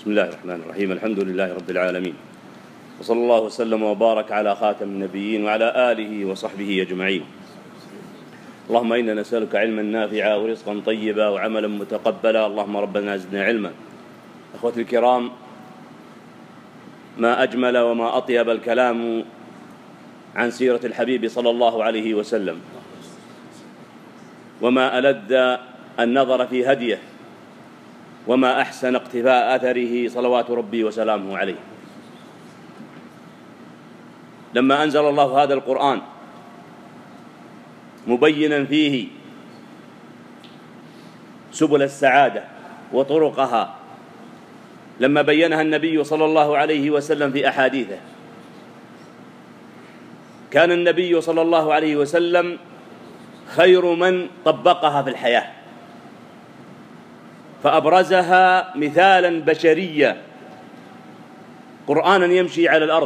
بسم الله الرحمن الرحيم. الحمد لله رب العالمين، وصلى الله وسلم وبارك على خاتم النبيين وعلى آله وصحبه أجمعين. اللهم إنا نسألك علما نافعا ورزقا طيبا وعملا متقبلا. اللهم ربنا زدنا علما. أخوتي الكرام، ما أجمل وما أطيب الكلام عن سيرة الحبيب صلى الله عليه وسلم، وما ألذ النظر في هديه، وما أحسن اقتفاء أثره صلوات ربي وسلامه عليه. لما أنزل الله هذا القرآن مبينا فيه سبل السعادة وطرقها، لما بينها النبي صلى الله عليه وسلم في أحاديثه، كان النبي صلى الله عليه وسلم خير من طبقها في الحياة، فأبرزها مثالا بشريا، قرآنا يمشي على الأرض،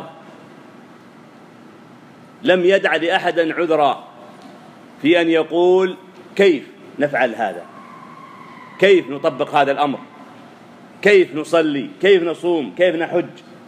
لم يدع لأحد عذرا في أن يقول كيف نفعل هذا، كيف نطبق هذا الأمر، كيف نصلي، كيف نصوم، كيف نحج،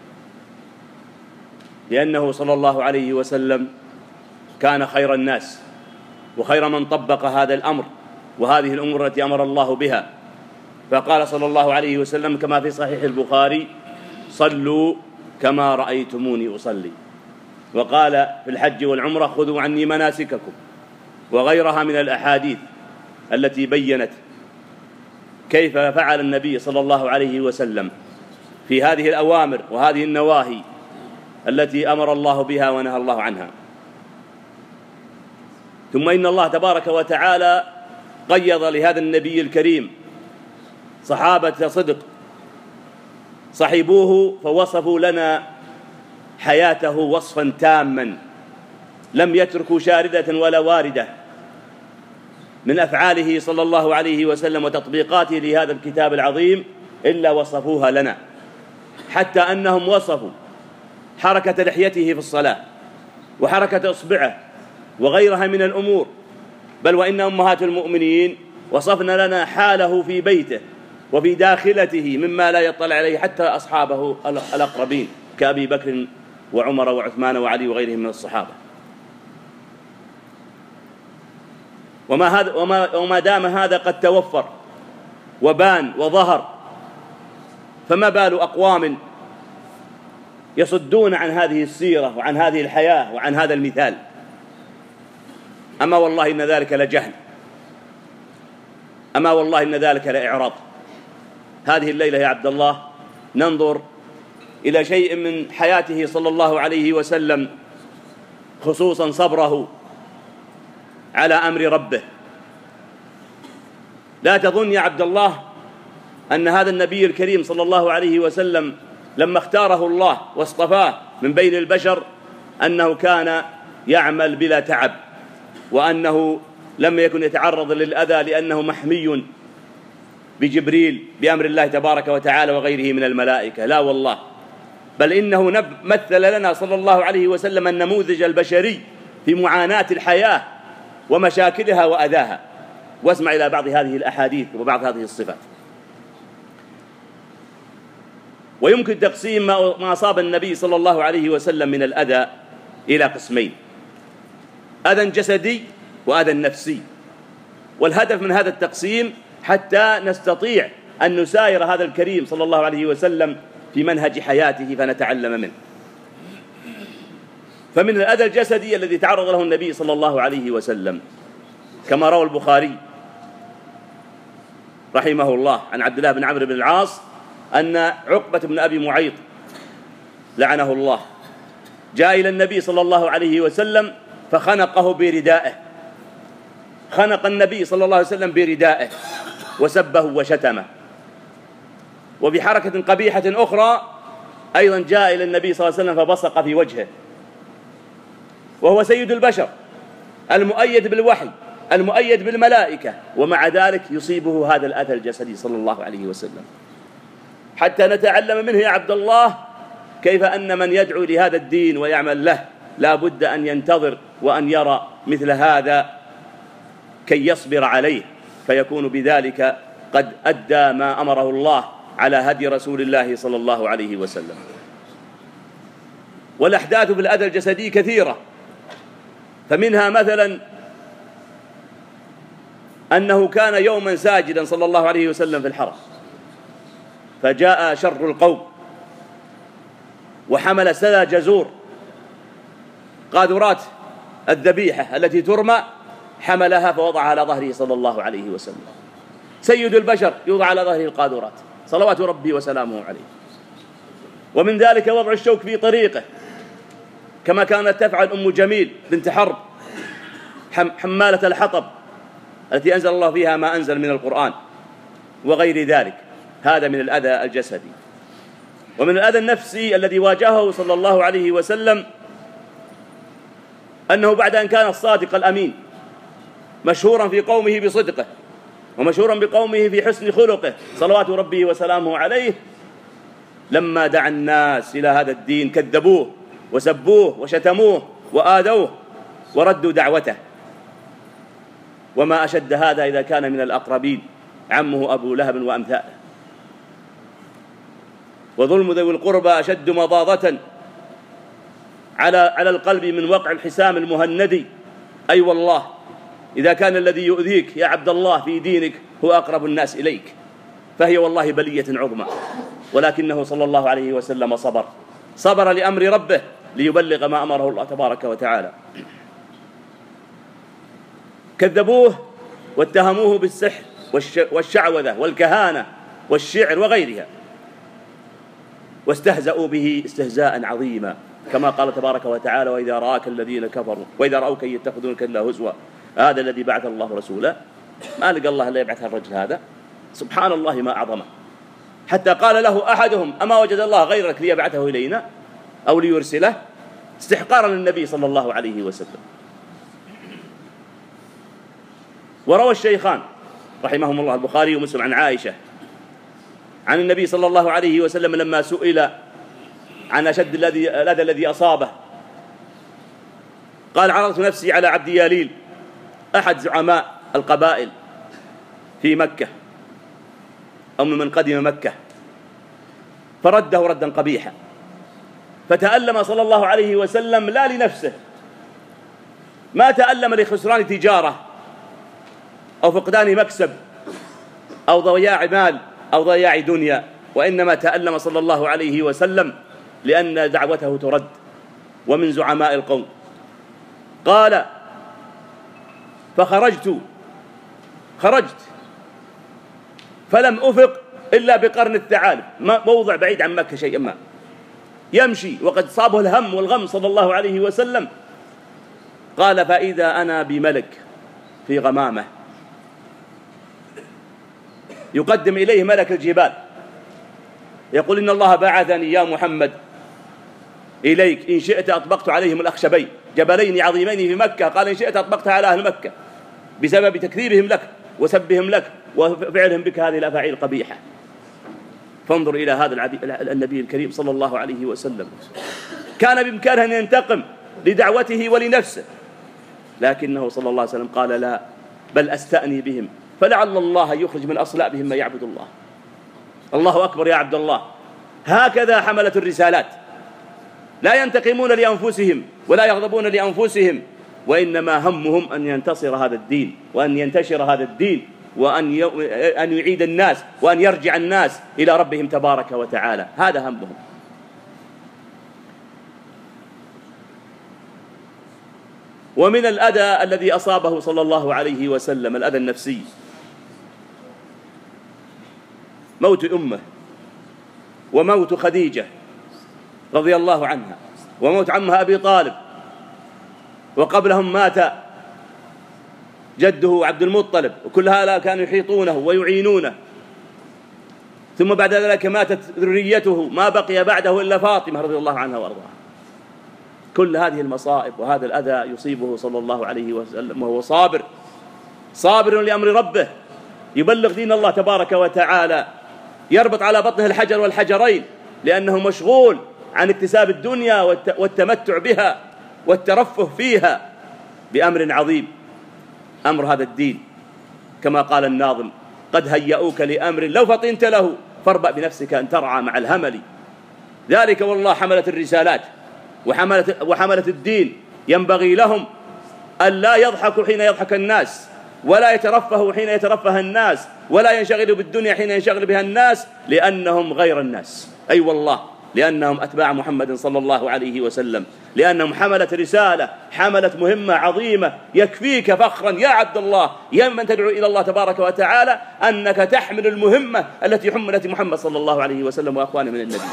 لأنه صلى الله عليه وسلم كان خير الناس وخير من طبق هذا الأمر وهذه الأمور التي أمر الله بها. فقال صلى الله عليه وسلم كما في صحيح البخاري: صلوا كما رأيتموني أصلي. وقال في الحج والعمرة: خذوا عني مناسككم، وغيرها من الأحاديث التي بيّنت كيف فعل النبي صلى الله عليه وسلم في هذه الأوامر وهذه النواهي التي أمر الله بها ونهى الله عنها. ثم إن الله تبارك وتعالى قيض لهذا النبي الكريم صحابة صدق صحبوه، فوصفوا لنا حياته وصفا تاما، لم يتركوا شاردة ولا واردة من أفعاله صلى الله عليه وسلم وتطبيقاته لهذا الكتاب العظيم إلا وصفوها لنا، حتى أنهم وصفوا حركة لحيته في الصلاة وحركة إصبعه وغيرها من الأمور، بل وإن أمهات المؤمنين وصفنا لنا حاله في بيته وفي داخلته مما لا يطلع عليه حتى أصحابه الأقربين كأبي بكر وعمر وعثمان وعلي وغيرهم من الصحابة. وما دام هذا قد توفر وبان وظهر، فما بال أقوام يصدون عن هذه السيرة وعن هذه الحياة وعن هذا المثال؟ أما والله إن ذلك لجهل، أما والله إن ذلك لإعراض. هذه الليلة يا عبد الله ننظر إلى شيء من حياته صلى الله عليه وسلم، خصوصا صبره على أمر ربه. لا تظن يا عبد الله أن هذا النبي الكريم صلى الله عليه وسلم لما اختاره الله واصطفاه من بين البشر أنه كان يعمل بلا تعب، وأنه لم يكن يتعرض للأذى لأنه محمي بجبريل بأمر الله تبارك وتعالى وغيره من الملائكة. لا والله، بل إنه مثل لنا صلى الله عليه وسلم النموذج البشري في معاناة الحياة ومشاكلها وأذاها. واسمع إلى بعض هذه الأحاديث وبعض هذه الصفات. ويمكن تقسيم ما أصاب النبي صلى الله عليه وسلم من الأذى إلى قسمين: أذى جسدي وأذى نفسي. والهدف من هذا التقسيم حتى نستطيع أن نساير هذا الكريم صلى الله عليه وسلم في منهج حياته فنتعلم منه. فمن الأذى الجسدي الذي تعرض له النبي صلى الله عليه وسلم كما روى البخاري رحمه الله عن عبد الله بن عمرو بن العاص أن عقبة بن أبي معيط لعنه الله جاء إلى النبي صلى الله عليه وسلم فخنقه بردائه، خنق النبي صلى الله عليه وسلم بردائه وسبه وشتمه. وبحركة قبيحة أخرى أيضا جاء إلى النبي صلى الله عليه وسلم فبصق في وجهه، وهو سيد البشر المؤيد بالوحي المؤيد بالملائكة، ومع ذلك يصيبه هذا الأذى الجسدي صلى الله عليه وسلم. حتى نتعلم منه يا عبد الله كيف أن من يدعو لهذا الدين ويعمل له لا بد أن ينتظر وأن يرى مثل هذا كي يصبر عليه، فيكون بذلك قد أدى ما أمره الله على هدي رسول الله صلى الله عليه وسلم. والأحداث في الأذى الجسدي كثيرة، فمنها مثلا أنه كان يوما ساجدا صلى الله عليه وسلم في الحرم، فجاء شر القوم وحمل سلا جزور قاذورات الذبيحة التي ترمى، حملها فوضعها على ظهره صلى الله عليه وسلم. سيد البشر يوضع على ظهره القاذورات صلوات ربي وسلامه عليه. ومن ذلك وضع الشوك في طريقه، كما كانت تفعل أم جميل بنت حرب حمالة الحطب التي أنزل الله فيها ما أنزل من القرآن وغير ذلك. هذا من الأذى الجسدي. ومن الأذى النفسي الذي واجهه صلى الله عليه وسلم أنه بعد أن كان الصادق الأمين مشهورا في قومه بصدقه ومشهورا بقومه في حسن خلقه صلوات ربه وسلامه عليه، لما دعا الناس إلى هذا الدين كذبوه وسبوه وشتموه وآذوه وردوا دعوته. وما أشد هذا إذا كان من الأقربين، عمه أبو لهب وأمثاله. وظلم ذوي القربى أشد مضاضة على القلب من وقع الحسام المهندي. أي والله إذا كان الذي يؤذيك يا عبد الله في دينك هو أقرب الناس إليك فهي والله بلية عظمى. ولكنه صلى الله عليه وسلم صبر لأمر ربه ليبلغ ما أمره الله تبارك وتعالى. كذبوه واتهموه بالسحر والشعوذة والكهانة والشعر وغيرها، واستهزأوا به استهزاء عظيما، كما قال تبارك وتعالى: وإذا رآك الذين كفروا وإذا رأوك يتخذونك إلا هزوا هذا الذي بعث الله رسولا. ما لقى الله إلا يبعث الرجل هذا، سبحان الله ما أعظمه. حتى قال له أحدهم: أما وجد الله غيرك ليبعثه إلينا أو ليرسله، استحقارا للنبي صلى الله عليه وسلم. وروى الشيخان رحمهم الله البخاري ومسلم عن عائشة عن النبي صلى الله عليه وسلم لما سئل عن أشد الأذى الذي أصابه قال: عرضت نفسي على عبد ياليل أحد زعماء القبائل في مكة أو من قدم مكة، فرده ردا قبيحا، فتألم صلى الله عليه وسلم لا لنفسه، ما تألم لخسران تجارة أو فقدان مكسب أو ضياع مال أو ضياع دنيا، وإنما تألم صلى الله عليه وسلم لأن دعوته ترد ومن زعماء القوم. قال: خرجت فلم أفق إلا بقرن الثعالب، موضع بعيد عن مكة شيئا ما، يمشي وقد صابه الهم والغم صلى الله عليه وسلم. قال: فإذا أنا بملك في غمامة يقدم إليه ملك الجبال يقول: إن الله بعثني يا محمد إليك، إن شئت أطبقت عليهم الأخشبين، جبلين عظيمين في مكة، قال: إن شئت أطبقتها على أهل مكة بسبب تكذيبهم لك وسبهم لك وفعلهم بك هذه الأفاعيل القبيحة. فانظر إلى هذا النبي الكريم صلى الله عليه وسلم، كان بإمكانه أن ينتقم لدعوته ولنفسه، لكنه صلى الله عليه وسلم قال: لا، بل أستأني بهم فلعل الله يخرج من أصلابهم ما يعبد الله. الله أكبر يا عبد الله. هكذا حملة الرسالات، لا ينتقمون لأنفسهم ولا يغضبون لأنفسهم، وإنما همهم أن ينتصر هذا الدين وأن ينتشر هذا الدين وأن يعيد الناس وأن يرجع الناس إلى ربهم تبارك وتعالى، هذا همهم. ومن الأذى الذي أصابه صلى الله عليه وسلم الأذى النفسي موت أمه وموت خديجة رضي الله عنها وموت عمها أبي طالب، وقبلهم مات جده عبد المطلب، وكل هؤلاء كانوا يحيطونه ويعينونه. ثم بعد ذلك ماتت ذريته، ما بقي بعده إلا فاطمة رضي الله عنها وأرضاها. كل هذه المصائب وهذا الأذى يصيبه صلى الله عليه وسلم وهو صابر لأمر ربه، يبلغ دين الله تبارك وتعالى، يربط على بطنه الحجر والحجرين لأنه مشغول عن اكتساب الدنيا والتمتع بها والترفه فيها بأمر عظيم، أمر هذا الدين. كما قال الناظم: قد هيئوك لأمر لو فطنت له فاربأ بنفسك أن ترعى مع الهمل. ذلك والله حملة الرسالات وحملة الدين ينبغي لهم أن لا يضحكوا حين يضحك الناس، ولا يترفهوا حين يترفه الناس، ولا ينشغلوا بالدنيا حين ينشغل بها الناس، لأنهم غير الناس. أي والله لأنهم أتباع محمد صلى الله عليه وسلم، لأنهم حملت رسالة، حملت مهمة عظيمة. يكفيك فخرا يا عبد الله يا من تدعو إلى الله تبارك وتعالى أنك تحمل المهمة التي حملت محمد صلى الله عليه وسلم وأخوانه من النبي.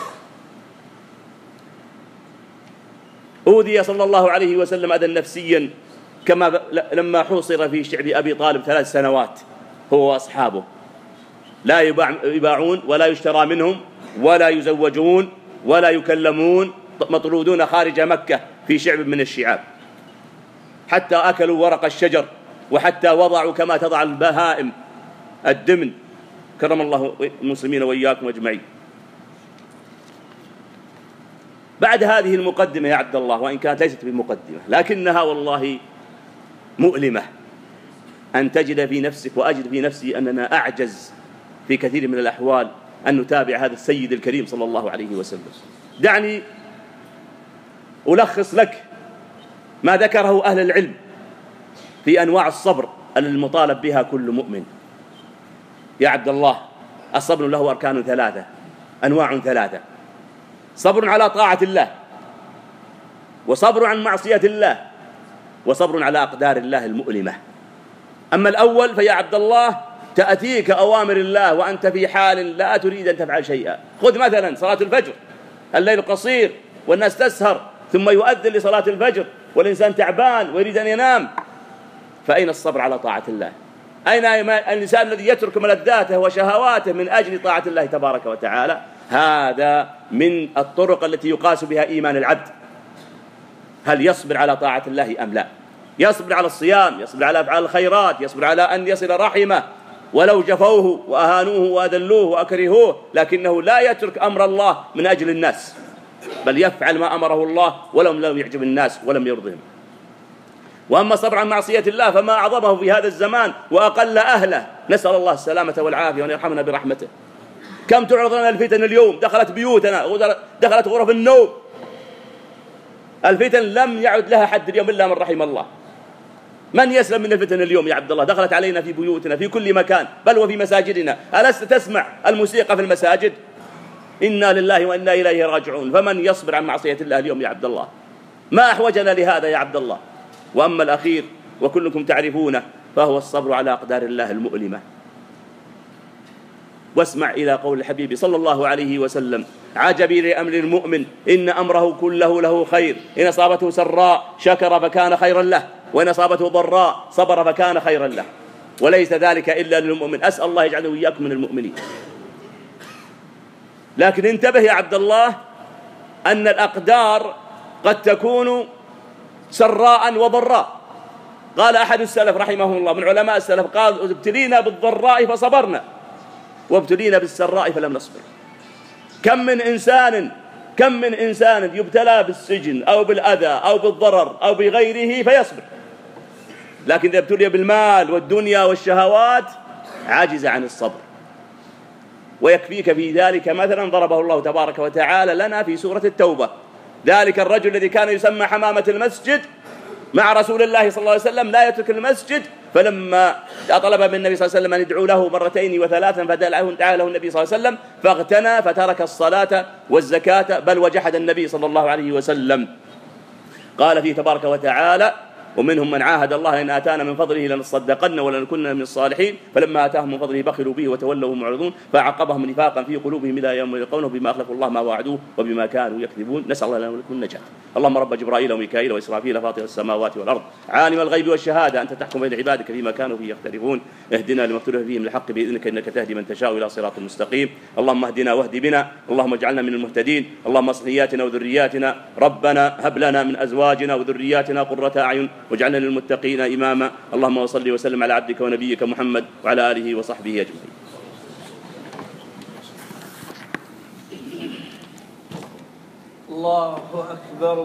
أوذي صلى الله عليه وسلم أذى نفسيا كما لما حوصر في شعب أبي طالب 3 سنوات هو وأصحابه، لا يباعون ولا يشترى منهم ولا يزوجون ولا يكلمون، مطرودون خارج مكة في شعب من الشعاب، حتى أكلوا ورق الشجر، وحتى وضعوا كما تضع البهائم الدمن. كرم الله المسلمين وإياكم أجمعين. بعد هذه المقدمة يا عبد الله، وإن كانت ليست بمقدمة لكنها والله مؤلمة، أن تجد في نفسك وأجد في نفسي أننا أعجز في كثير من الأحوال أن نتابع هذا السيد الكريم صلى الله عليه وسلم. دعني ألخص لك ما ذكره أهل العلم في أنواع الصبر المطالب بها كل مؤمن. يا عبد الله الصبر له أركان 3، أنواع 3: صبر على طاعة الله، وصبر عن معصية الله، وصبر على أقدار الله المؤلمة. أما الأول فيا عبد الله تأتيك أوامر الله وأنت في حال لا تريد أن تفعل شيئا. خذ مثلا صلاة الفجر، الليل قصير والناس تسهر، ثم يؤذن لصلاة الفجر والإنسان تعبان ويريد أن ينام، فأين الصبر على طاعة الله؟ أين الإنسان الذي يترك ملذاته وشهواته من أجل طاعة الله تبارك وتعالى؟ هذا من الطرق التي يقاس بها إيمان العبد. هل يصبر على طاعة الله أم لا؟ يصبر على الصيام، يصبر على أفعال الخيرات، يصبر على أن يصل رحمه ولو جفوه وأهانوه وأذلوه وأكرهوه، لكنه لا يترك أمر الله من أجل الناس، بل يفعل ما أمره الله ولم يعجب الناس ولم يرضهم. وأما الصبر عن معصية الله فما أعظمه في هذا الزمان وأقل أهله، نسأل الله السلامة والعافية وأن يرحمنا برحمته. كم تعرض لنا الفتن اليوم، دخلت بيوتنا ودخلت غرف النوم. الفتن لم يعد لها حد اليوم إلا من رحم الله. من يسلم من الفتن اليوم يا عبد الله؟ دخلت علينا في بيوتنا في كل مكان، بل وفي مساجدنا. ألست تسمع الموسيقى في المساجد؟ إنا لله وإنا إليه راجعون. فمن يصبر عن معصية الله اليوم يا عبد الله؟ ما أحوجنا لهذا يا عبد الله؟ وأما الأخير وكلكم تعرفونه فهو الصبر على أقدار الله المؤلمة. واسمع إلى قول الحبيب صلى الله عليه وسلم: عجبي لأمر المؤمن إن أمره كله له خير، إن أصابته سراء شكر فكان خيرا له، وإن أصابته ضراء صبر فكان خيرا له، وليس ذلك إلا للمؤمن. أسأل الله يجعله وإياكم من المؤمنين. لكن انتبه يا عبد الله أن الأقدار قد تكون سراء وضراء. قال أحد السلف رحمه الله من علماء السلف، قال: ابتلينا بالضراء فصبرنا، وابتلينا بالسراء فلم نصبر. كم من إنسان يبتلى بالسجن أو بالأذى أو بالضرر أو بغيره فيصبر، لكن إذا ابتلي بالمال والدنيا والشهوات عاجز عن الصبر. ويكفيك في ذلك مثلا ضربه الله تبارك وتعالى لنا في سورة التوبة: ذلك الرجل الذي كان يسمى حمامة المسجد مع رسول الله صلى الله عليه وسلم لا يترك المسجد، فلما طلب من النبي صلى الله عليه وسلم أن يدعو له 2 و3 فدعا له النبي صلى الله عليه وسلم فاغتنى فترك الصلاة والزكاة، بل وجحد النبي صلى الله عليه وسلم. قال فيه تبارك وتعالى: ومنهم من عاهد الله إن آتانا من فضله لنصدقن ولنكن من الصالحين فلما آتاهم من فضله بخلوا به وتولوا معرضون فعقبهم نفاقا في قلوبهم إلى يوم يلقونه بما أخلفوا الله ما وعدوه وبما كانوا يكذبون. نسأل الله لنا ولكم النجاة. اللهم رب جبرائيل وميكائيل وإسرافيل فاطر السماوات والأرض عالم الغيب والشهادة أنت تحكم بين عبادك فيما كانوا فيه يختلفون، اهدنا لما اختلف فيه من الحق بإذنك إنك تهدي من تشاء إلى صراط مستقيم. اللهم اهدنا واهد بنا، اللهم اجعلنا من المهتدين، اللهم اصلح نياتنا وذرياتنا، ربنا هب لنا من أزواجنا وذرياتنا قرة أعين واجعلنا للمتقين إماما. اللهم صل وسلم على عبدك ونبيك محمد وعلى آله وصحبه أجمعين. الله أكبر.